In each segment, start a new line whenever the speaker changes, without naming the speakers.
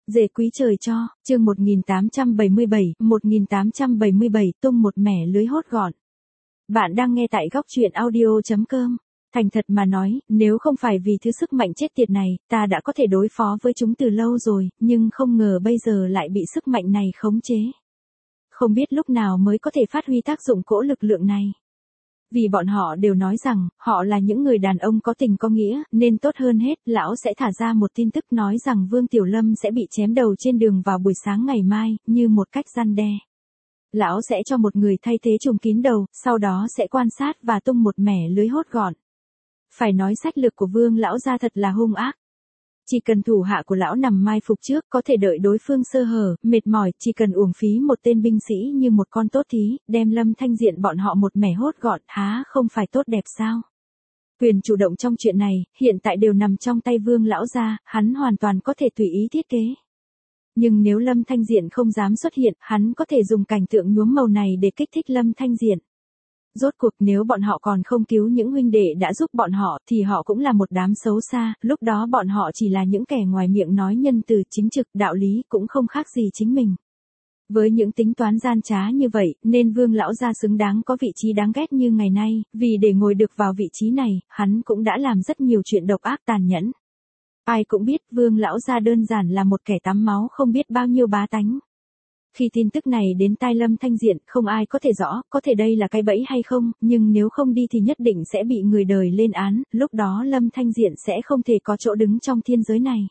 Dề quý trời cho, chương 1877, tung một mẻ lưới hốt gọn. Bạn đang nghe tại góc truyện audio.com. Thành thật mà nói, nếu không phải vì thứ sức mạnh chết tiệt này, ta đã có thể đối phó với chúng từ lâu rồi, nhưng không ngờ bây giờ lại bị sức mạnh này khống chế. Không biết lúc nào mới có thể phát huy tác dụng cỗ lực lượng này. Vì bọn họ đều nói rằng, họ là những người đàn ông có tình có nghĩa, nên tốt hơn hết, lão sẽ thả ra một tin tức nói rằng Vương Tiểu Lâm sẽ bị chém đầu trên đường vào buổi sáng ngày mai, như một cách răn đe. Lão sẽ cho một người thay thế trùm kín đầu, sau đó sẽ quan sát và tung một mẻ lưới hốt gọn. Phải nói sách lược của Vương lão gia thật là hung ác. Chỉ cần thủ hạ của lão nằm mai phục trước, có thể đợi đối phương sơ hở, mệt mỏi, chỉ cần uổng phí một tên binh sĩ như một con tốt thí, đem Lâm Thanh Diện bọn họ một mẻ hốt gọn, há không phải tốt đẹp sao? Quyền chủ động trong chuyện này, hiện tại đều nằm trong tay Vương lão gia, hắn hoàn toàn có thể tùy ý thiết kế. Nhưng nếu Lâm Thanh Diện không dám xuất hiện, hắn có thể dùng cảnh tượng nhuốm màu này để kích thích Lâm Thanh Diện. Rốt cuộc nếu bọn họ còn không cứu những huynh đệ đã giúp bọn họ thì họ cũng là một đám xấu xa, lúc đó bọn họ chỉ là những kẻ ngoài miệng nói nhân từ, chính trực, đạo lý cũng không khác gì chính mình. Với những tính toán gian trá như vậy, nên Vương lão gia xứng đáng có vị trí đáng ghét như ngày nay, vì để ngồi được vào vị trí này, hắn cũng đã làm rất nhiều chuyện độc ác tàn nhẫn. Ai cũng biết Vương lão gia đơn giản là một kẻ tắm máu không biết bao nhiêu bá tánh. Khi tin tức này đến tai Lâm Thanh Diện, không ai có thể rõ, có thể đây là cái bẫy hay không, nhưng nếu không đi thì nhất định sẽ bị người đời lên án, lúc đó Lâm Thanh Diện sẽ không thể có chỗ đứng trong thiên giới này.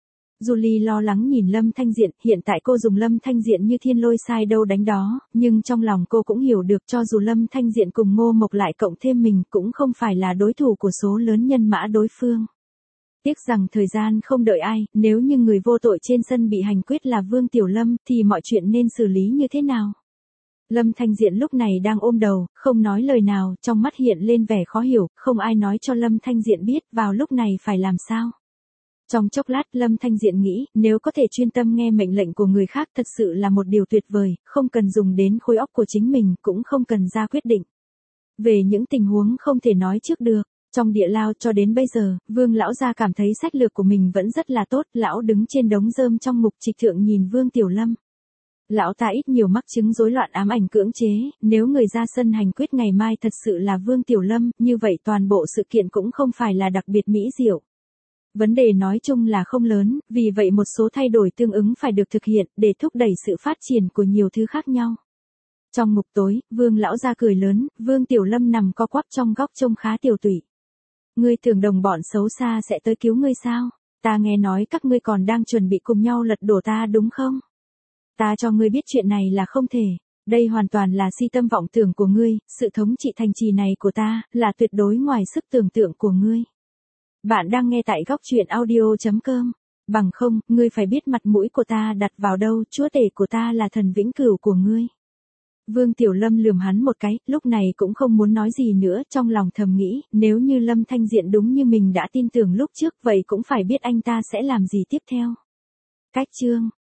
Julie lo lắng nhìn Lâm Thanh Diện, hiện tại cô dùng Lâm Thanh Diện như thiên lôi sai đâu đánh đó, nhưng trong lòng cô cũng hiểu được cho dù Lâm Thanh Diện cùng Ngô Mộc lại cộng thêm mình cũng không phải là đối thủ của số lớn nhân mã đối phương. Tiếc rằng thời gian không đợi ai, nếu như người vô tội trên sân bị hành quyết là Vương Tiểu Lâm, thì mọi chuyện nên xử lý như thế nào? Lâm Thanh Diện lúc này đang ôm đầu, không nói lời nào, trong mắt hiện lên vẻ khó hiểu, không ai nói cho Lâm Thanh Diện biết vào lúc này phải làm sao. Trong chốc lát Lâm Thanh Diện nghĩ, nếu có thể chuyên tâm nghe mệnh lệnh của người khác thật sự là một điều tuyệt vời, không cần dùng đến khối óc của chính mình, cũng không cần ra quyết định. Về những tình huống không thể nói trước được. Trong địa lao cho đến bây giờ, Vương lão gia cảm thấy sách lược của mình vẫn rất là tốt, lão đứng trên đống rơm trong ngục trịch thượng nhìn Vương Tiểu Lâm. Lão ta ít nhiều mắc chứng rối loạn ám ảnh cưỡng chế, nếu người ra sân hành quyết ngày mai thật sự là Vương Tiểu Lâm, như vậy toàn bộ sự kiện cũng không phải là đặc biệt mỹ diệu. Vấn đề nói chung là không lớn, vì vậy một số thay đổi tương ứng phải được thực hiện, để thúc đẩy sự phát triển của nhiều thứ khác nhau. Trong ngục tối, Vương lão gia cười lớn, Vương Tiểu Lâm nằm co quắp trong góc trông khá tiều tụy. Ngươi tưởng đồng bọn xấu xa sẽ tới cứu ngươi sao? Ta nghe nói các ngươi còn đang chuẩn bị cùng nhau lật đổ ta đúng không? Ta cho ngươi biết chuyện này là không thể. Đây hoàn toàn là si tâm vọng tưởng của ngươi, sự thống trị thành trì này của ta, là tuyệt đối ngoài sức tưởng tượng của ngươi. Bạn đang nghe tại góc truyện audio.com. Bằng không, ngươi phải biết mặt mũi của ta đặt vào đâu, chúa tể của ta là thần vĩnh cửu của ngươi. Vương Tiểu Lâm lườm hắn một cái, lúc này cũng không muốn nói gì nữa, trong lòng thầm nghĩ, nếu như Lâm Thanh Diện đúng như mình đã tin tưởng lúc trước, vậy cũng phải biết anh ta sẽ làm gì tiếp theo. Cách chương